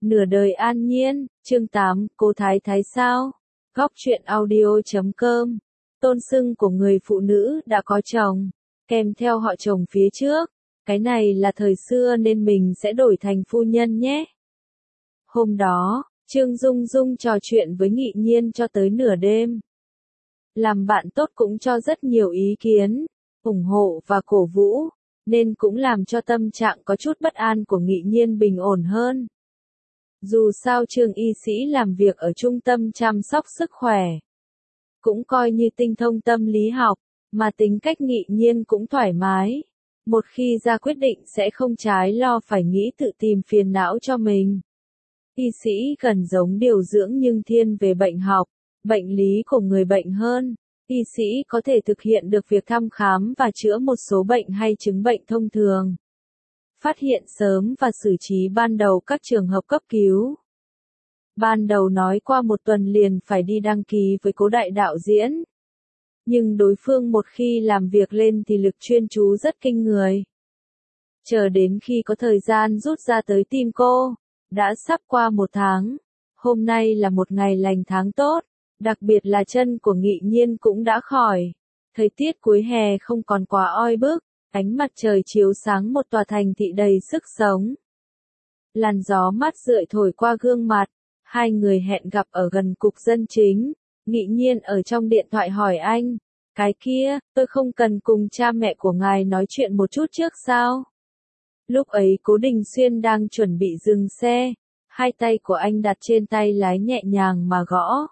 Nửa đời an nhiên, chương 8, cô Thái Thái sao? Góc truyện audio.com. Tôn xưng của người phụ nữ đã có chồng, kèm theo họ chồng phía trước. Cái này là thời xưa nên mình sẽ đổi thành phu nhân nhé. Hôm đó, Trương Dung Dung trò chuyện với Nghị Nhiên cho tới nửa đêm. Làm bạn tốt cũng cho rất nhiều ý kiến, ủng hộ và cổ vũ, nên cũng làm cho tâm trạng có chút bất an của Nghị Nhiên bình ổn hơn. Dù sao Trương y sĩ làm việc ở trung tâm chăm sóc sức khỏe, cũng coi như tinh thông tâm lý học, mà tính cách Nghị Nhiên cũng thoải mái. Một khi ra quyết định sẽ không trái lo phải nghĩ tự tìm phiền não cho mình. Y sĩ gần giống điều dưỡng nhưng thiên về bệnh học, bệnh lý của người bệnh hơn. Y sĩ có thể thực hiện được việc thăm khám và chữa một số bệnh hay chứng bệnh thông thường. Phát hiện sớm và xử trí ban đầu các trường hợp cấp cứu. Ban đầu nói qua một tuần liền phải đi đăng ký với cố đại đạo diễn. Nhưng đối phương một khi làm việc lên thì lực chuyên chú rất kinh người. Chờ đến khi có thời gian rút ra tới tìm cô, đã sắp qua 1 tháng. Hôm nay là một ngày lành tháng tốt, đặc biệt là chân của Nghị Nhiên cũng đã khỏi. Thời tiết cuối hè không còn quá oi bức, ánh mặt trời chiếu sáng một tòa thành thị đầy sức sống. Làn gió mát rượi thổi qua gương mặt, hai người hẹn gặp ở gần cục dân chính. Nghị Nhiên ở trong điện thoại hỏi anh, cái kia, tôi không cần cùng cha mẹ của ngài nói chuyện một chút trước sao? Lúc ấy Cố Đình Xuyên đang chuẩn bị dừng xe, hai tay của anh đặt trên tay lái nhẹ nhàng mà gõ.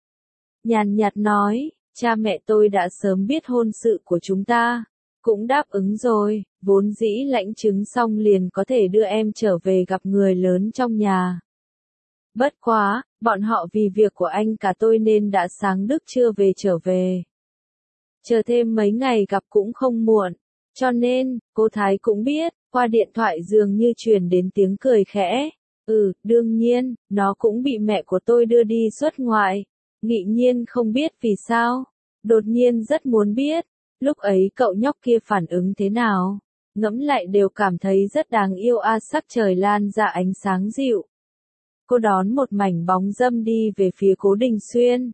Nhàn nhạt nói, cha mẹ tôi đã sớm biết hôn sự của chúng ta, cũng đáp ứng rồi, vốn dĩ lãnh chứng xong liền có thể đưa em trở về gặp người lớn trong nhà. Bất quá, bọn họ vì việc của anh cả tôi nên đã sáng đức trưa về trở về. Chờ thêm mấy ngày gặp cũng không muộn, cho nên, cô Thái cũng biết, qua điện thoại dường như truyền đến tiếng cười khẽ. Đương nhiên, nó cũng bị mẹ của tôi đưa đi xuất ngoại. Nghị Nhiên không biết vì sao, đột nhiên rất muốn biết, lúc ấy cậu nhóc kia phản ứng thế nào, ngẫm lại đều cảm thấy rất đáng yêu sắc trời lan ra ánh sáng dịu. Cô đón một mảnh bóng dâm đi về phía Cố Đình Xuyên.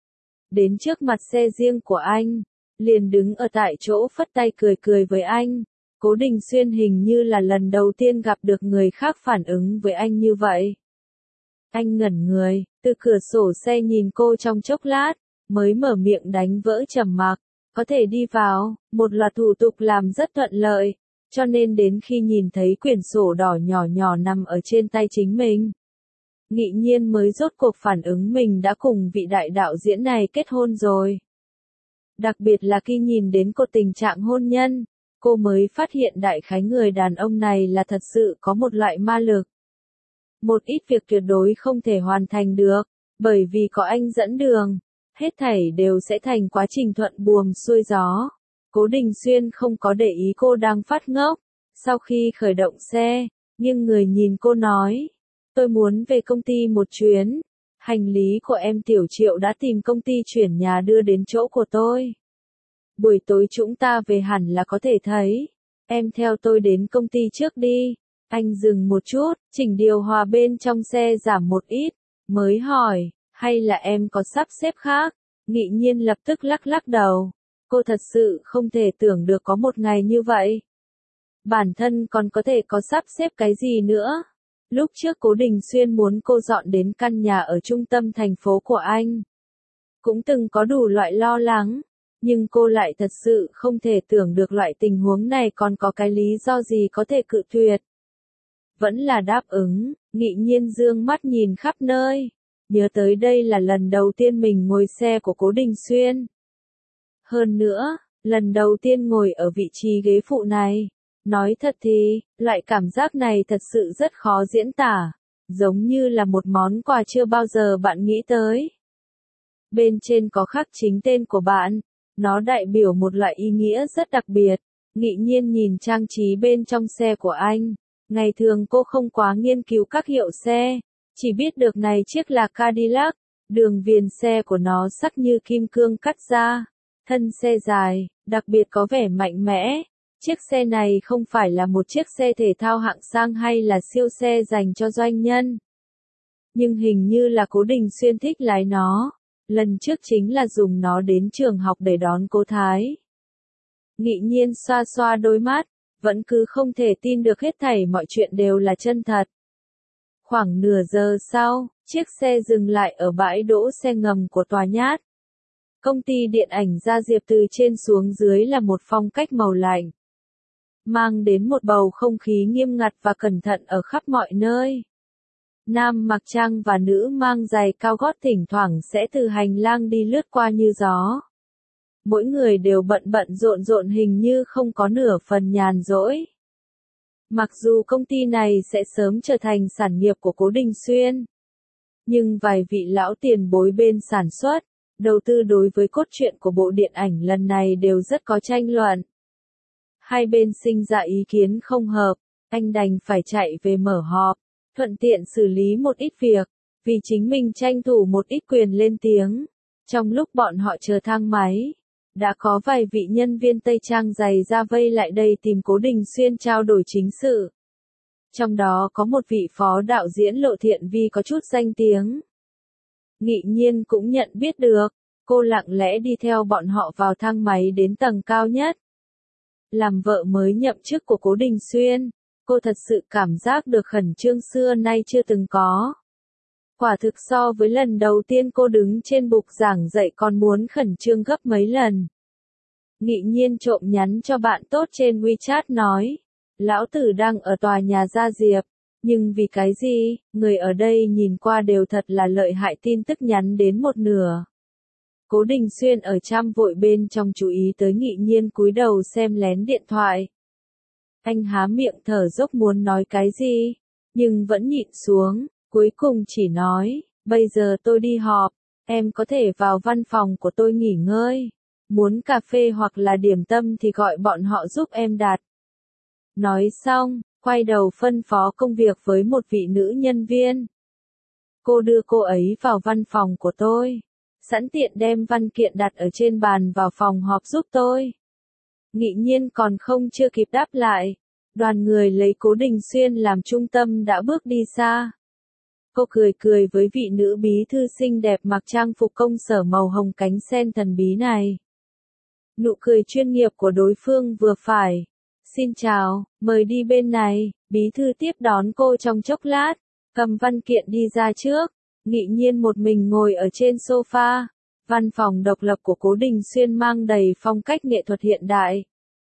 Đến trước mặt xe riêng của anh, liền đứng ở tại chỗ phất tay cười cười với anh. Cố Đình Xuyên hình như là lần đầu tiên gặp được người khác phản ứng với anh như vậy. Anh ngẩn người, từ cửa sổ xe nhìn cô trong chốc lát, mới mở miệng đánh vỡ trầm mặc. Có thể đi vào, một loạt thủ tục làm rất thuận lợi, cho nên đến khi nhìn thấy quyển sổ đỏ nhỏ nhỏ nằm ở trên tay chính mình, Nghị Nhiên mới rốt cuộc phản ứng mình đã cùng vị đại đạo diễn này kết hôn rồi. Đặc biệt là khi nhìn đến cô tình trạng hôn nhân, cô mới phát hiện đại khái người đàn ông này là thật sự có một loại ma lực. Một ít việc tuyệt đối không thể hoàn thành được, bởi vì có anh dẫn đường, hết thảy đều sẽ thành quá trình thuận buồm xuôi gió. Cố Đình Xuyên không có để ý cô đang phát ngốc, sau khi khởi động xe, nhưng người nhìn cô nói, tôi muốn về công ty một chuyến, hành lý của em Tiểu Triệu đã tìm công ty chuyển nhà đưa đến chỗ của tôi. Buổi tối chúng ta về hẳn là có thể thấy, em theo tôi đến công ty trước đi. Anh dừng một chút, chỉnh điều hòa bên trong xe giảm một ít, mới hỏi, hay là em có sắp xếp khác? Nghị Nhiên lập tức lắc lắc đầu. Cô thật sự không thể tưởng được có một ngày như vậy. Bản thân còn có thể có sắp xếp cái gì nữa? Lúc trước Cố Đình Xuyên muốn cô dọn đến căn nhà ở trung tâm thành phố của anh. Cũng từng có đủ loại lo lắng, nhưng cô lại thật sự không thể tưởng được loại tình huống này còn có cái lý do gì có thể cự tuyệt. Vẫn là đáp ứng. Nghị Nhiên dương mắt nhìn khắp nơi, nhớ tới đây là lần đầu tiên mình ngồi xe của Cố Đình Xuyên. Hơn nữa, lần đầu tiên ngồi ở vị trí ghế phụ này. Nói thật thì, loại cảm giác này thật sự rất khó diễn tả, giống như là một món quà chưa bao giờ bạn nghĩ tới. Bên trên có khắc chính tên của bạn, nó đại biểu một loại ý nghĩa rất đặc biệt. Nghị Nhiên nhìn trang trí bên trong xe của anh. Ngày thường cô không quá nghiên cứu các hiệu xe, chỉ biết được này chiếc là Cadillac, đường viền xe của nó sắc như kim cương cắt ra, thân xe dài, đặc biệt có vẻ mạnh mẽ. Chiếc xe này không phải là một chiếc xe thể thao hạng sang hay là siêu xe dành cho doanh nhân. Nhưng hình như là Cố Đình Xuyên thích lái nó. Lần trước chính là dùng nó đến trường học để đón cô Thái. Nghị Nhiên xoa xoa đôi mắt, vẫn cứ không thể tin được hết thảy mọi chuyện đều là chân thật. Khoảng nửa giờ sau, chiếc xe dừng lại ở bãi đỗ xe ngầm của tòa nhát. Công ty điện ảnh Gia Diệp từ trên xuống dưới là một phong cách màu lạnh, mang đến một bầu không khí nghiêm ngặt và cẩn thận ở khắp mọi nơi. Nam mặc trang và nữ mang giày cao gót thỉnh thoảng sẽ từ hành lang đi lướt qua như gió. Mỗi người đều bận bận rộn rộn hình như không có nửa phần nhàn rỗi. Mặc dù công ty này sẽ sớm trở thành sản nghiệp của Cố Đình Xuyên, nhưng vài vị lão tiền bối bên sản xuất, đầu tư đối với cốt truyện của bộ điện ảnh lần này đều rất có tranh luận. Hai bên sinh ra ý kiến không hợp, anh đành phải chạy về mở họp, thuận tiện xử lý một ít việc, vì chính mình tranh thủ một ít quyền lên tiếng. Trong lúc bọn họ chờ thang máy, đã có vài vị nhân viên Tây Trang giày ra vây lại đây tìm Cố Đình Xuyên trao đổi chính sự. Trong đó có một vị phó đạo diễn Lộ Thiện Vi có chút danh tiếng. Nghị Nhiên cũng nhận biết được, cô lặng lẽ đi theo bọn họ vào thang máy đến tầng cao nhất. Làm vợ mới nhậm chức của Cố Đình Xuyên, cô thật sự cảm giác được khẩn trương xưa nay chưa từng có. Quả thực so với lần đầu tiên cô đứng trên bục giảng dạy còn muốn khẩn trương gấp mấy lần. Nghị Nhiên trộm nhắn cho bạn tốt trên WeChat nói, lão tử đang ở tòa nhà Gia Diệp, nhưng vì cái gì, người ở đây nhìn qua đều thật là lợi hại, tin tức nhắn đến một nửa. Cố Đình Xuyên ở trăm vội bên trong chú ý tới Nghị Nhiên cúi đầu xem lén điện thoại. Anh há miệng thở dốc muốn nói cái gì, nhưng vẫn nhịn xuống, cuối cùng chỉ nói, bây giờ tôi đi họp, em có thể vào văn phòng của tôi nghỉ ngơi. Muốn cà phê hoặc là điểm tâm thì gọi bọn họ giúp em đặt. Nói xong, quay đầu phân phó công việc với một vị nữ nhân viên. Cô đưa cô ấy vào văn phòng của tôi, sẵn tiện đem văn kiện đặt ở trên bàn vào phòng họp giúp tôi. Nghị Nhiên còn không chưa kịp đáp lại, đoàn người lấy Cố Đình Xuyên làm trung tâm đã bước đi xa. Cô cười cười với vị nữ bí thư xinh đẹp mặc trang phục công sở màu hồng cánh sen thần bí này. Nụ cười chuyên nghiệp của đối phương vừa phải. Xin chào, mời đi bên này, bí thư tiếp đón cô trong chốc lát, cầm văn kiện đi ra trước. Nghị Nhiên một mình ngồi ở trên sofa. Văn phòng độc lập của Cố Đình Xuyên mang đầy phong cách nghệ thuật hiện đại,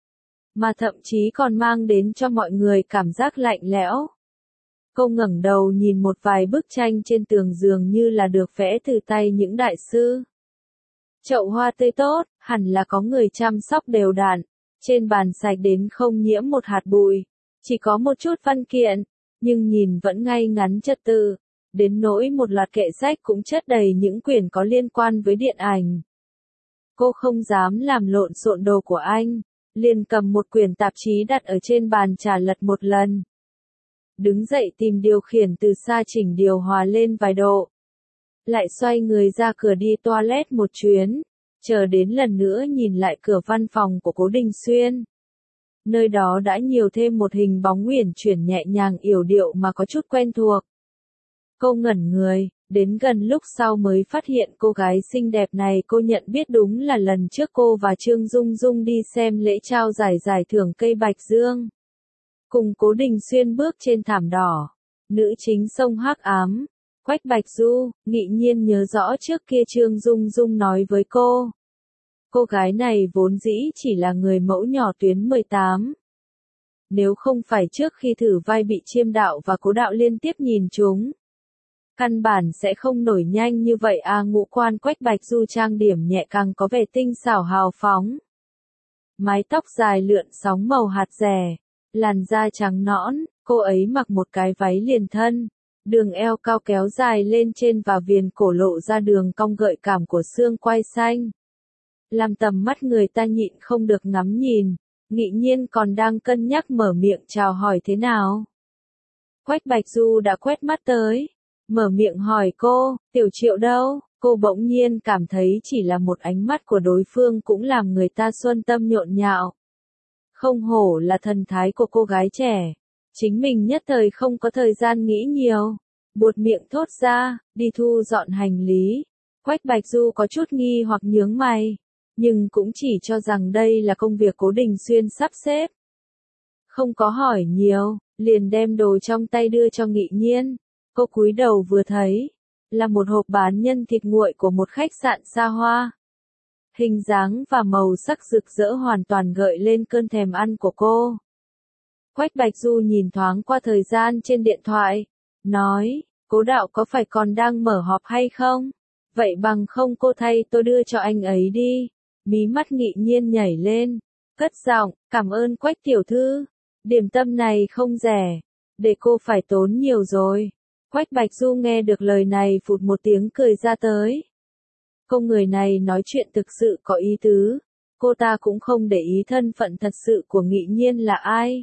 mà thậm chí còn mang đến cho mọi người cảm giác lạnh lẽo. Cô ngẩng đầu nhìn một vài bức tranh trên tường dường như là được vẽ từ tay những đại sư. Chậu hoa tươi tốt, hẳn là có người chăm sóc đều đặn, trên bàn sạch đến không nhiễm một hạt bụi, chỉ có một chút văn kiện, nhưng nhìn vẫn ngay ngắn trật tự, đến nỗi một loạt kệ sách cũng chất đầy những quyển có liên quan với điện ảnh. Cô không dám làm lộn xộn đồ của anh, liền cầm một quyển tạp chí đặt ở trên bàn trà lật một lần. Đứng dậy tìm điều khiển từ xa chỉnh điều hòa lên vài độ. Lại xoay người ra cửa đi toilet một chuyến, chờ đến lần nữa nhìn lại cửa văn phòng của Cố Đình Xuyên. Nơi đó đã nhiều thêm một hình bóng uyển chuyển nhẹ nhàng yểu điệu mà có chút quen thuộc. Cô ngẩn người, đến gần lúc sau mới phát hiện cô gái xinh đẹp này cô nhận biết đúng là lần trước cô và Trương Dung Dung đi xem lễ trao giải thưởng cây Bạch Dương. Cùng Cố Đình Xuyên bước trên thảm đỏ, nữ chính sông hắc ám, Quách Bạch Du. Nghị Nhiên nhớ rõ trước kia Trương Dung Dung nói với cô gái này vốn dĩ chỉ là người mẫu nhỏ tuyến 18. Nếu không phải trước khi thử vai bị Chiêm Đạo và Cố Đạo liên tiếp nhìn chúng, căn bản sẽ không nổi nhanh như vậy à. Ngũ quan Quách Bạch Du trang điểm nhẹ càng có vẻ tinh xảo hào phóng. Mái tóc dài lượn sóng màu hạt rẻ, làn da trắng nõn, cô ấy mặc một cái váy liền thân, đường eo cao kéo dài lên trên và viền cổ lộ ra đường cong gợi cảm của xương quai xanh. Làm tầm mắt người ta nhịn không được ngắm nhìn. Nghị Nhiên còn đang cân nhắc mở miệng chào hỏi thế nào. Quách Bạch Du đã quét mắt tới, mở miệng hỏi cô, Tiểu Triệu đâu? Cô bỗng nhiên cảm thấy chỉ là một ánh mắt của đối phương cũng làm người ta xuân tâm nhộn nhạo. Không hổ là thần thái của cô gái trẻ. Chính mình nhất thời không có thời gian nghĩ nhiều. buột miệng thốt ra, đi thu dọn hành lý. Quách Bạch Du có chút nghi hoặc nhướng mày, nhưng cũng chỉ cho rằng đây là công việc Cố Đình Xuyên sắp xếp. Không có hỏi nhiều, liền đem đồ trong tay đưa cho Nghị Nhiên. Cô cúi đầu vừa thấy, là một hộp bán nhân thịt nguội của một khách sạn xa hoa. Hình dáng và màu sắc rực rỡ hoàn toàn gợi lên cơn thèm ăn của cô. Quách Bạch Du nhìn thoáng qua thời gian trên điện thoại, nói, Cố đạo có phải còn đang mở họp hay không? Vậy bằng không cô thay tôi đưa cho anh ấy đi. Mí mắt Nghị Nhiên nhảy lên, cất giọng, cảm ơn Quách tiểu thư. Điểm tâm này không rẻ, để cô phải tốn nhiều rồi. Quách Bạch Du nghe được lời này phụt một tiếng cười ra tới. Cô người này nói chuyện thực sự có ý tứ, cô ta cũng không để ý thân phận thật sự của Nghị Nhiên là ai.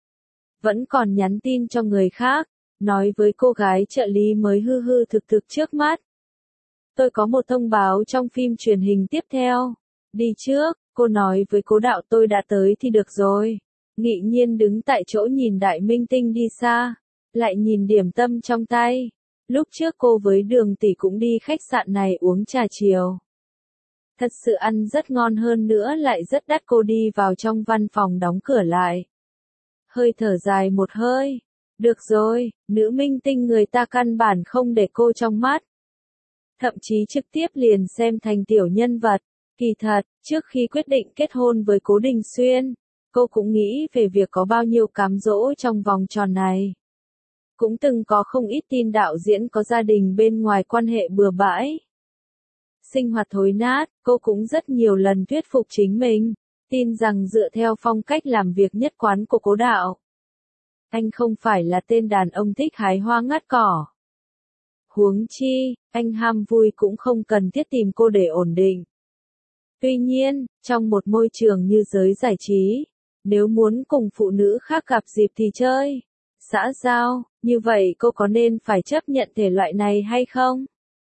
Vẫn còn nhắn tin cho người khác, nói với cô gái trợ lý mới hư hư thực thực trước mắt. Tôi có một thông báo trong phim truyền hình tiếp theo. Đi trước, cô nói với Cố đạo tôi đã tới thì được rồi. Nghị Nhiên đứng tại chỗ nhìn đại minh tinh đi xa, lại nhìn điểm tâm trong tay. Lúc trước cô với Đường tỷ cũng đi khách sạn này uống trà chiều. Thật sự ăn rất ngon, hơn nữa lại rất đắt. Cô đi vào trong văn phòng đóng cửa lại. Hơi thở dài một hơi. Được rồi, nữ minh tinh người ta căn bản không để cô trong mắt. Thậm chí trực tiếp liền xem thành tiểu nhân vật. Kỳ thật, trước khi quyết định kết hôn với Cố Đình Xuyên, cô cũng nghĩ về việc có bao nhiêu cám dỗ trong vòng tròn này. Cũng từng có không ít tin đạo diễn có gia đình bên ngoài quan hệ bừa bãi. Sinh hoạt thối nát, cô cũng rất nhiều lần thuyết phục chính mình, tin rằng dựa theo phong cách làm việc nhất quán của Cố đạo, anh không phải là tên đàn ông thích hái hoa ngắt cỏ. Huống chi, anh ham vui cũng không cần thiết tìm cô để ổn định. Tuy nhiên, trong một môi trường như giới giải trí, nếu muốn cùng phụ nữ khác gặp dịp thì chơi, xã giao, như vậy cô có nên phải chấp nhận thể loại này hay không?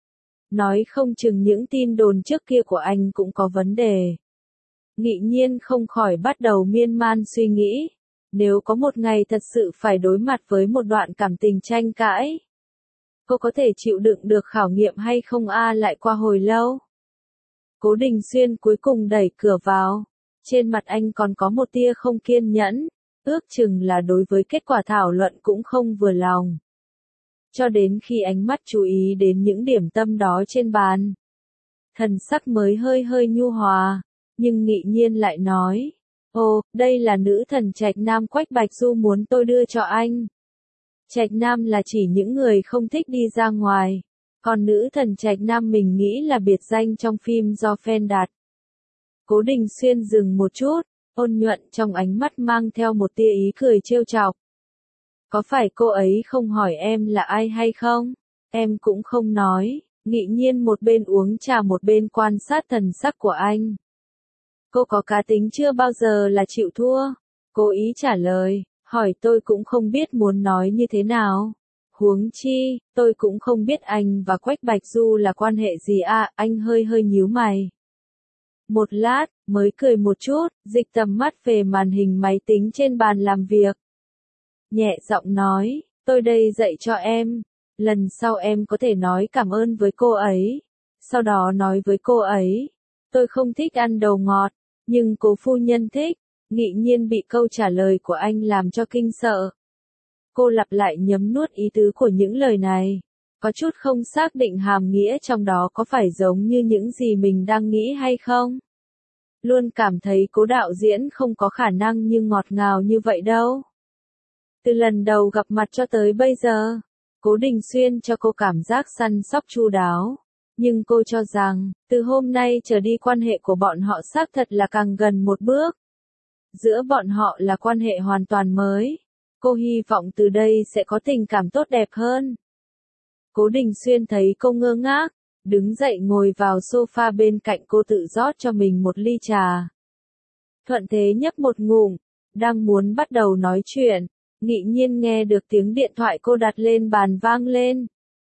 Nói không chừng những tin đồn trước kia của anh cũng có vấn đề. Nghị Nhiên không khỏi bắt đầu miên man suy nghĩ, nếu có một ngày thật sự phải đối mặt với một đoạn cảm tình tranh cãi, cô có thể chịu đựng được khảo nghiệm hay không lại qua hồi lâu. Cố Đình Xuyên cuối cùng đẩy cửa vào, trên mặt anh còn có một tia không kiên nhẫn, ước chừng là đối với kết quả thảo luận cũng không vừa lòng. Cho đến khi ánh mắt chú ý đến những điểm tâm đó trên bàn, thần sắc mới hơi hơi nhu hòa, nhưng Nghị Nhiên lại nói, ồ, đây là nữ thần Trạch Nam Quách Bạch Du muốn tôi đưa cho anh. Trạch Nam là chỉ những người không thích đi ra ngoài, còn nữ thần Trạch Nam mình nghĩ là biệt danh trong phim do fan đặt. Cố Đình Xuyên dừng một chút, ôn nhuận trong ánh mắt mang theo một tia ý cười trêu chọc. Có phải cô ấy không hỏi em là ai hay không? Em cũng không nói. Nghị Nhiên một bên uống trà một bên quan sát thần sắc của anh. Cô có cá tính chưa bao giờ là chịu thua. Cố ý trả lời, hỏi tôi cũng không biết muốn nói như thế nào. Huống chi, tôi cũng không biết anh và Quách Bạch Du là quan hệ gì anh hơi hơi nhíu mày. Một lát, mới cười một chút, dịch tầm mắt về màn hình máy tính trên bàn làm việc. Nhẹ giọng nói, tôi đây dạy cho em, lần sau em có thể nói cảm ơn với cô ấy. Sau đó nói với cô ấy, tôi không thích ăn đồ ngọt, nhưng cố phu nhân thích. Nghị Nhiên bị câu trả lời của anh làm cho kinh sợ. Cô lặp lại nhấm nuốt ý tứ của những lời này, có chút không xác định hàm nghĩa trong đó có phải giống như những gì mình đang nghĩ hay không. Luôn cảm thấy Cố đạo diễn không có khả năng như ngọt ngào như vậy đâu. Từ lần đầu gặp mặt cho tới bây giờ, Cố Đình Xuyên cho cô cảm giác săn sóc chu đáo. Nhưng cô cho rằng, từ hôm nay trở đi quan hệ của bọn họ xác thật là càng gần một bước. Giữa bọn họ là quan hệ hoàn toàn mới. Cô hy vọng từ đây sẽ có tình cảm tốt đẹp hơn. Cố Đình Xuyên thấy cô ngơ ngác, đứng dậy ngồi vào sofa bên cạnh cô tự rót cho mình một ly trà. Thuận thế nhấp một ngụm, đang muốn bắt đầu nói chuyện, Nghị Nhiên nghe được tiếng điện thoại cô đặt lên bàn vang lên.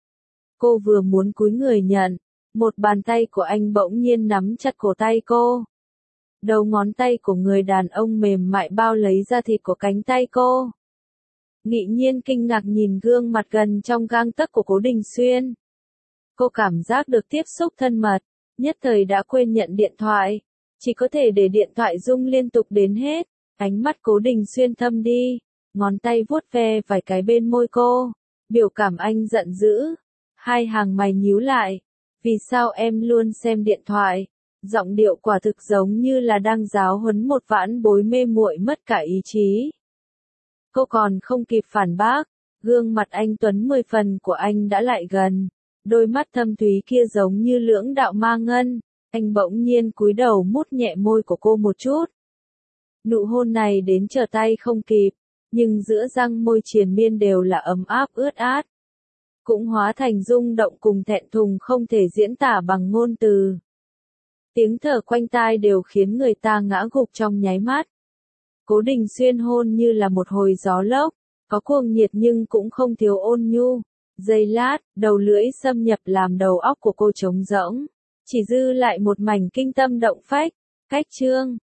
Cô vừa muốn cúi người nhận, một bàn tay của anh bỗng nhiên nắm chặt cổ tay cô. Đầu ngón tay của người đàn ông mềm mại bao lấy da thịt của cánh tay cô. Nghị Nhiên kinh ngạc nhìn gương mặt gần trong gang tấc của Cố Đình Xuyên. Cô cảm giác được tiếp xúc thân mật, nhất thời đã quên nhận điện thoại, chỉ có thể để điện thoại rung liên tục đến hết. Ánh mắt Cố Đình Xuyên thâm đi, ngón tay vuốt ve vài cái bên môi cô, biểu cảm anh giận dữ, hai hàng mày nhíu lại, vì sao em luôn xem điện thoại? Giọng điệu quả thực giống như là đang giáo huấn một vãn bối mê muội mất cả ý chí. Cô còn không kịp phản bác, gương mặt anh tuấn 10 phần của anh đã lại gần, đôi mắt thâm thúy kia giống như lưỡng đạo ma ngân, anh bỗng nhiên cúi đầu mút nhẹ môi của cô một chút. Nụ hôn này đến trở tay không kịp, nhưng giữa răng môi triền miên đều là ấm áp ướt át. Cũng hóa thành rung động cùng thẹn thùng không thể diễn tả bằng ngôn từ. Tiếng thở quanh tai đều khiến người ta ngã gục trong nháy mắt. Cố Đình Xuyên hôn như là một hồi gió lốc, có cuồng nhiệt nhưng cũng không thiếu ôn nhu. Giây lát, đầu lưỡi xâm nhập làm đầu óc của cô trống rỗng, chỉ dư lại một mảnh kinh tâm động phách. Cách chương